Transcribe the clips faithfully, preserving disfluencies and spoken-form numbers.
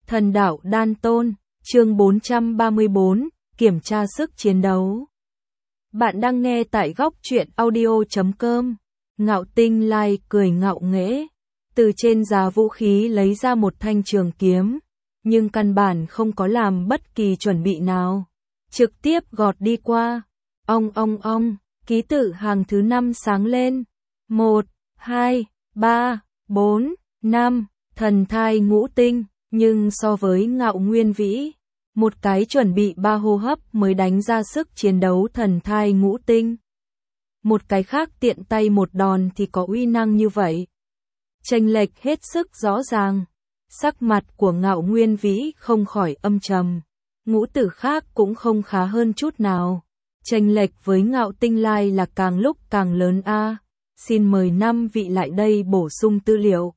Thần đạo đan tôn, chương bốn trăm ba mươi bốn, kiểm tra sức chiến đấu. Bạn đang nghe tại góc truyện audio chấm com. Ngạo Tinh Lai cười ngạo nghễ, từ trên giá vũ khí lấy ra một thanh trường kiếm, nhưng căn bản không có làm bất kỳ chuẩn bị nào, trực tiếp gọt đi qua. Ong ong ong, ký tự hàng thứ năm sáng lên. Một, hai, ba, bốn, năm, thần thai ngũ tinh. Nhưng so với Ngạo Nguyên Vĩ, một cái chuẩn bị ba hô hấp mới đánh ra sức chiến đấu thần thai ngũ tinh. Một cái khác tiện tay một đòn thì có uy năng như vậy. Chênh lệch hết sức rõ ràng. Sắc mặt của Ngạo Nguyên Vĩ không khỏi âm trầm. Ngũ tử khác cũng không khá hơn chút nào. Chênh lệch với Ngạo Tinh Lai là càng lúc càng lớn a. Xin mời năm vị lại đây bổ sung tư liệu.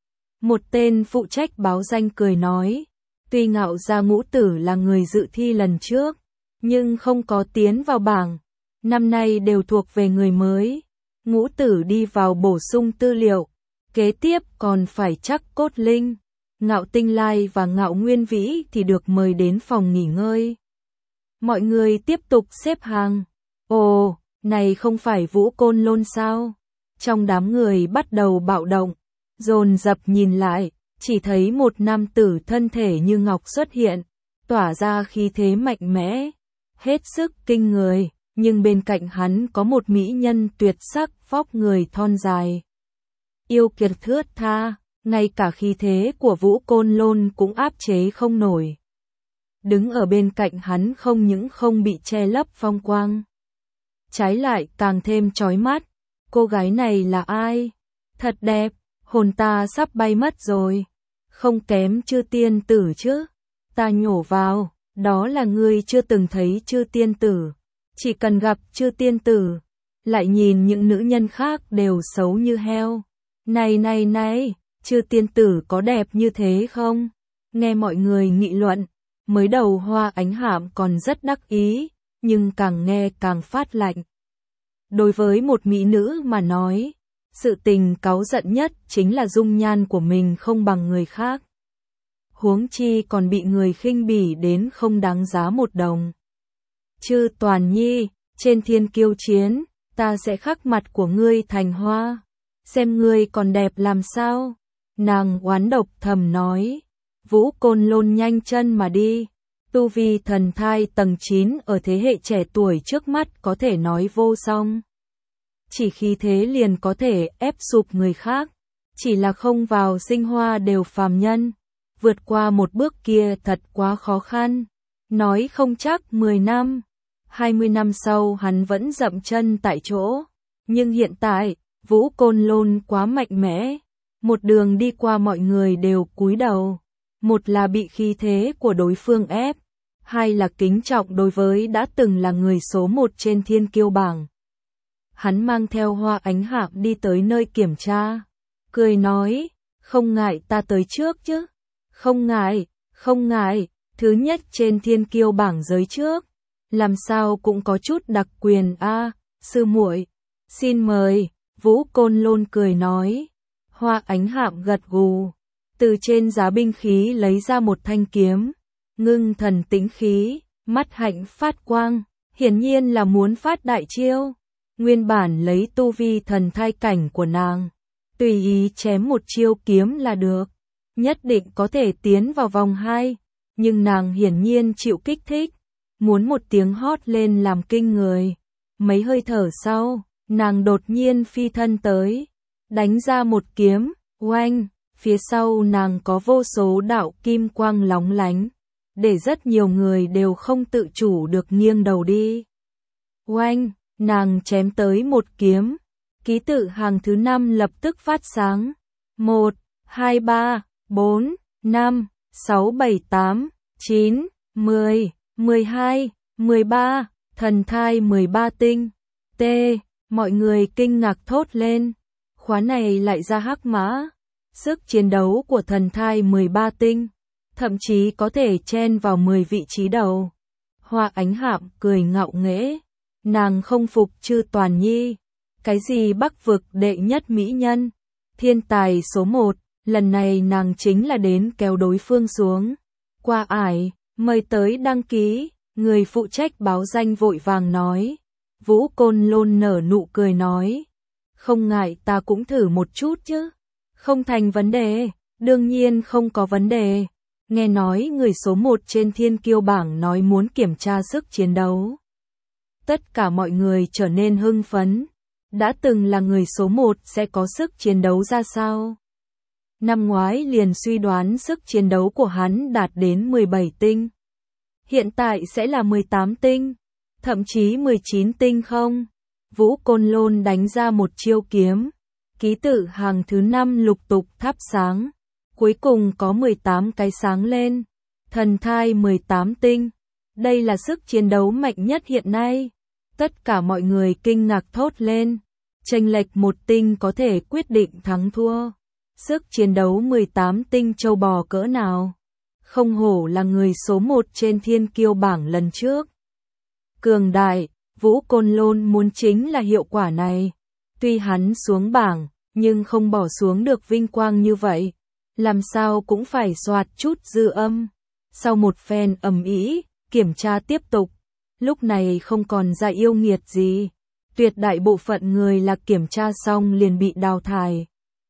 Một tên phụ trách báo danh cười nói, tuy Ngạo gia ngũ tử là người dự thi lần trước, nhưng không có tiến vào bảng, năm nay đều thuộc về người mới. Ngũ tử đi vào bổ sung tư liệu, kế tiếp còn phải chắc cốt linh. Ngạo Tinh Lai và Ngạo Nguyên Vĩ thì được mời đến phòng nghỉ ngơi. Mọi người tiếp tục xếp hàng. Ồ, này không phải Vũ Côn Lôn sao? Trong đám người bắt đầu bạo động. Dồn dập nhìn lại, chỉ thấy một nam tử thân thể như ngọc xuất hiện, tỏa ra khí thế mạnh mẽ, hết sức kinh người, nhưng bên cạnh hắn có một mỹ nhân tuyệt sắc vóc người thon dài. Yêu kiệt thướt tha, ngay cả khí thế của Vũ Côn Lôn cũng áp chế không nổi. Đứng ở bên cạnh hắn không những không bị che lấp phong quang, trái lại càng thêm chói mắt. Cô gái này là ai? Thật đẹp. Hồn ta sắp bay mất rồi, không kém Chư Tiên Tử chứ. Ta nhổ vào, đó là ngươi chưa từng thấy Chư Tiên Tử, chỉ cần gặp Chư Tiên Tử, lại nhìn những nữ nhân khác đều xấu như heo. Này này này, Chư Tiên Tử có đẹp như thế không? Nghe mọi người nghị luận, mới đầu Hoa Ánh Hạm còn rất đắc ý, nhưng càng nghe càng phát lạnh. Đối với một mỹ nữ mà nói, sự tình cáu giận nhất chính là dung nhan của mình không bằng người khác. Huống chi còn bị người khinh bỉ đến không đáng giá một đồng. Chư Toàn Nhi, trên thiên kiêu chiến, ta sẽ khắc mặt của ngươi thành hoa, xem ngươi còn đẹp làm sao. Nàng oán độc thầm nói. Vũ Côn Lôn nhanh chân mà đi. Tu vi thần thai tầng chín ở thế hệ trẻ tuổi trước mắt có thể nói vô song. Chỉ khí thế liền có thể ép sụp người khác, chỉ là không vào sinh hoa đều phàm nhân, vượt qua một bước kia thật quá khó khăn, nói không chắc mười năm, hai mươi năm sau hắn vẫn dậm chân tại chỗ, nhưng hiện tại, Vũ Côn Lôn quá mạnh mẽ, một đường đi qua mọi người đều cúi đầu, một là bị khí thế của đối phương ép, hai là kính trọng đối với đã từng là người số một trên thiên kiêu bảng. Hắn mang theo Hoa Ánh Hạm đi tới nơi kiểm tra, cười nói, không ngại ta tới trước chứ, không ngại, không ngại, thứ nhất trên thiên kiêu bảng giới trước, làm sao cũng có chút đặc quyền a, sư muội, xin mời. Vũ Côn Lôn cười nói. Hoa Ánh Hạm gật gù, từ trên giá binh khí lấy ra một thanh kiếm, ngưng thần tĩnh khí, mắt hạnh phát quang, hiển nhiên là muốn phát đại chiêu. Nguyên bản lấy tu vi thần thai cảnh của nàng, tùy ý chém một chiêu kiếm là được, nhất định có thể tiến vào vòng hai, nhưng nàng hiển nhiên chịu kích thích, muốn một tiếng hót lên làm kinh người. Mấy hơi thở sau, nàng đột nhiên phi thân tới, đánh ra một kiếm, oanh, phía sau nàng có vô số đạo kim quang lóng lánh, để rất nhiều người đều không tự chủ được nghiêng đầu đi. Oanh! Nàng chém tới một kiếm, ký tự hàng thứ năm lập tức phát sáng. Một, hai, ba, bốn, năm, sáu, bảy, tám, chín, mười, mười hai, mười ba, thần thai mười ba tinh. T, mọi người kinh ngạc thốt lên. Khóa này lại ra hắc mã. Sức chiến đấu của thần thai mười ba tinh, thậm chí có thể chen vào mười vị trí đầu. Hoa Ánh Hạm cười ngạo nghễ. Nàng không phục Chư Toàn Nhi, cái gì Bắc vực đệ nhất mỹ nhân, thiên tài số một, Lần này nàng chính là đến kéo đối phương xuống. Qua ải, mời tới đăng ký, người phụ trách báo danh vội vàng nói. Vũ Côn Lôn nở nụ cười nói. Không ngại ta cũng thử một chút chứ. Không thành vấn đề, đương nhiên không có vấn đề. Nghe nói người số một trên thiên kiêu bảng nói muốn kiểm tra sức chiến đấu. Tất cả mọi người trở nên hưng phấn. Đã từng là người số một sẽ có sức chiến đấu ra sao? Năm ngoái liền suy đoán sức chiến đấu của hắn đạt đến mười bảy tinh. Hiện tại sẽ là mười tám tinh, thậm chí mười chín tinh không? Vũ Côn Lôn đánh ra một chiêu kiếm. Ký tự hàng thứ năm lục tục thắp sáng. Cuối cùng có mười tám cái sáng lên. Thần thai mười tám tinh. Đây là sức chiến đấu mạnh nhất hiện nay. Tất cả mọi người kinh ngạc thốt lên. Chênh lệch một tinh có thể quyết định thắng thua. Sức chiến đấu mười tám tinh châu bò cỡ nào. Không hổ là người số một trên thiên kiêu bảng lần trước. Cường đại, Vũ Côn Lôn muốn chính là hiệu quả này. Tuy hắn xuống bảng, nhưng không bỏ xuống được vinh quang như vậy. Làm sao cũng phải soạt chút dư âm. Sau một phen ầm ĩ, kiểm tra tiếp tục. Lúc này không còn ra yêu nghiệt gì. Tuyệt đại bộ phận người là kiểm tra xong liền bị đào thải.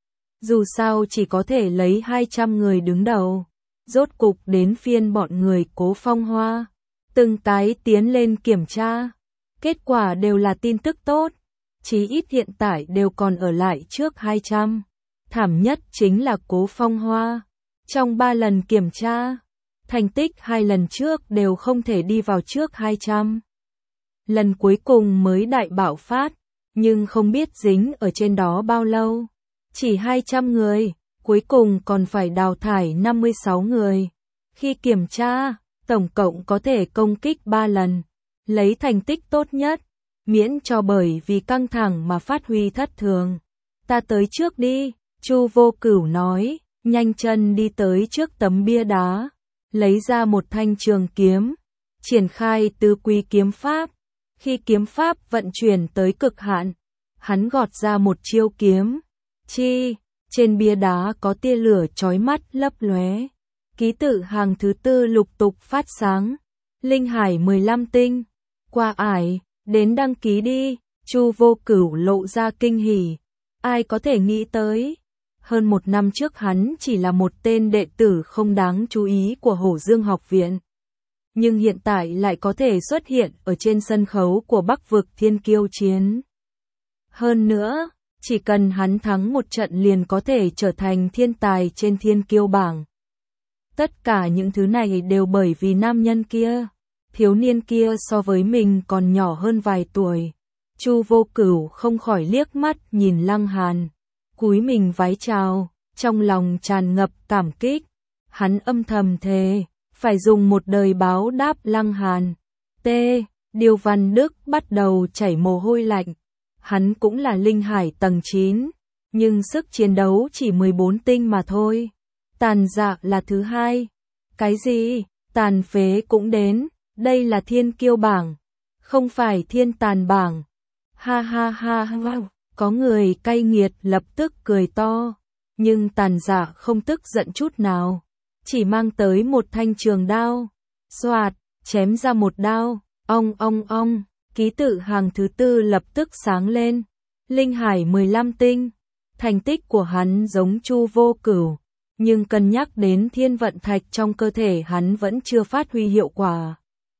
Dù sao chỉ có thể lấy hai trăm người đứng đầu. Rốt cục đến phiên bọn người Cố Phong Hoa. Từng tái tiến lên kiểm tra. Kết quả đều là tin tức tốt. Chí ít hiện tại đều còn ở lại trước hai trăm. Thảm nhất chính là Cố Phong Hoa. Trong ba lần kiểm tra, thành tích hai lần trước đều không thể đi vào trước hai trăm. Lần cuối cùng mới đại bạo phát, nhưng không biết dính ở trên đó bao lâu. Chỉ hai trăm người, cuối cùng còn phải đào thải năm mươi sáu người. Khi kiểm tra, tổng cộng có thể công kích ba lần, lấy thành tích tốt nhất, miễn cho bởi vì căng thẳng mà phát huy thất thường. Ta tới trước đi, Chu Vô Cửu nói, nhanh chân đi tới trước tấm bia đá, lấy ra một thanh trường kiếm, triển khai tứ quy kiếm pháp. Khi kiếm pháp vận chuyển tới cực hạn, hắn gọt ra một chiêu kiếm. Chi, trên bia đá có tia lửa chói mắt lấp lóe. Ký tự hàng thứ tư lục tục phát sáng. Linh hải mười lăm tinh. Qua ải, đến đăng ký đi. Chu Vô Cửu lộ ra kinh hỉ. Ai có thể nghĩ tới. Hơn một năm trước hắn chỉ là một tên đệ tử không đáng chú ý của Hổ Dương học viện. Nhưng hiện tại lại có thể xuất hiện ở trên sân khấu của Bắc vực thiên kiêu chiến. Hơn nữa, chỉ cần hắn thắng một trận liền có thể trở thành thiên tài trên thiên kiêu bảng. Tất cả những thứ này đều bởi vì nam nhân kia. Thiếu niên kia so với mình còn nhỏ hơn vài tuổi. Chu Vô Cửu không khỏi liếc mắt nhìn Lăng Hàn. Cúi mình vái chào, trong lòng tràn ngập cảm kích. Hắn âm thầm thề, phải dùng một đời báo đáp Lăng Hàn. T. Điêu Văn Đức bắt đầu chảy mồ hôi lạnh. Hắn cũng là linh hải tầng chín, nhưng sức chiến đấu chỉ mười bốn tinh mà thôi. Tàn Dạ là thứ hai. Cái gì? Tàn Phế cũng đến, đây là thiên kiêu bảng, không phải thiên tàn bảng. Ha ha ha ha, có người cay nghiệt lập tức cười to, nhưng Tàn Dạ không tức giận chút nào, chỉ mang tới một thanh trường đao, xoạt, chém ra một đao, ong ong ong. Ký tự hàng thứ tư lập tức sáng lên. Linh hải mười lăm tinh. Thành tích của hắn giống Chu Vô Cửu, nhưng cân nhắc đến thiên vận thạch trong cơ thể hắn vẫn chưa phát huy hiệu quả.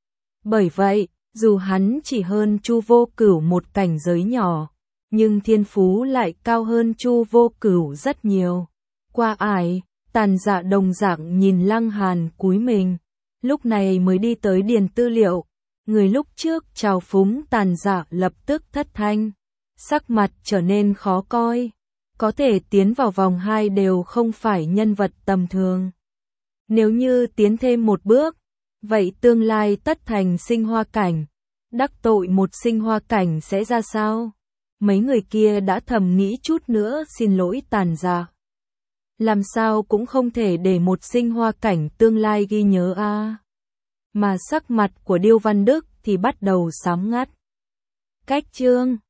Bởi vậy, dù hắn chỉ hơn Chu Vô Cửu một cảnh giới nhỏ, nhưng thiên phú lại cao hơn Chu Vô Cửu rất nhiều. Qua ải, Tàn Dạ đồng dạng nhìn Lăng Hàn cúi mình, lúc này mới đi tới điền tư liệu. Người lúc trước trào phúng Tàn Dạ lập tức thất thanh, sắc mặt trở nên khó coi. Có thể tiến vào vòng hai đều không phải nhân vật tầm thường. Nếu như tiến thêm một bước, vậy tương lai tất thành sinh hoa cảnh. Đắc tội một sinh hoa cảnh sẽ ra sao? Mấy người kia đã thầm nghĩ chút nữa xin lỗi Tàn Dạ. Làm sao cũng không thể để một sinh hoa cảnh tương lai ghi nhớ a. À. Mà sắc mặt của Điêu Văn Đức thì bắt đầu xám ngắt. Cách chương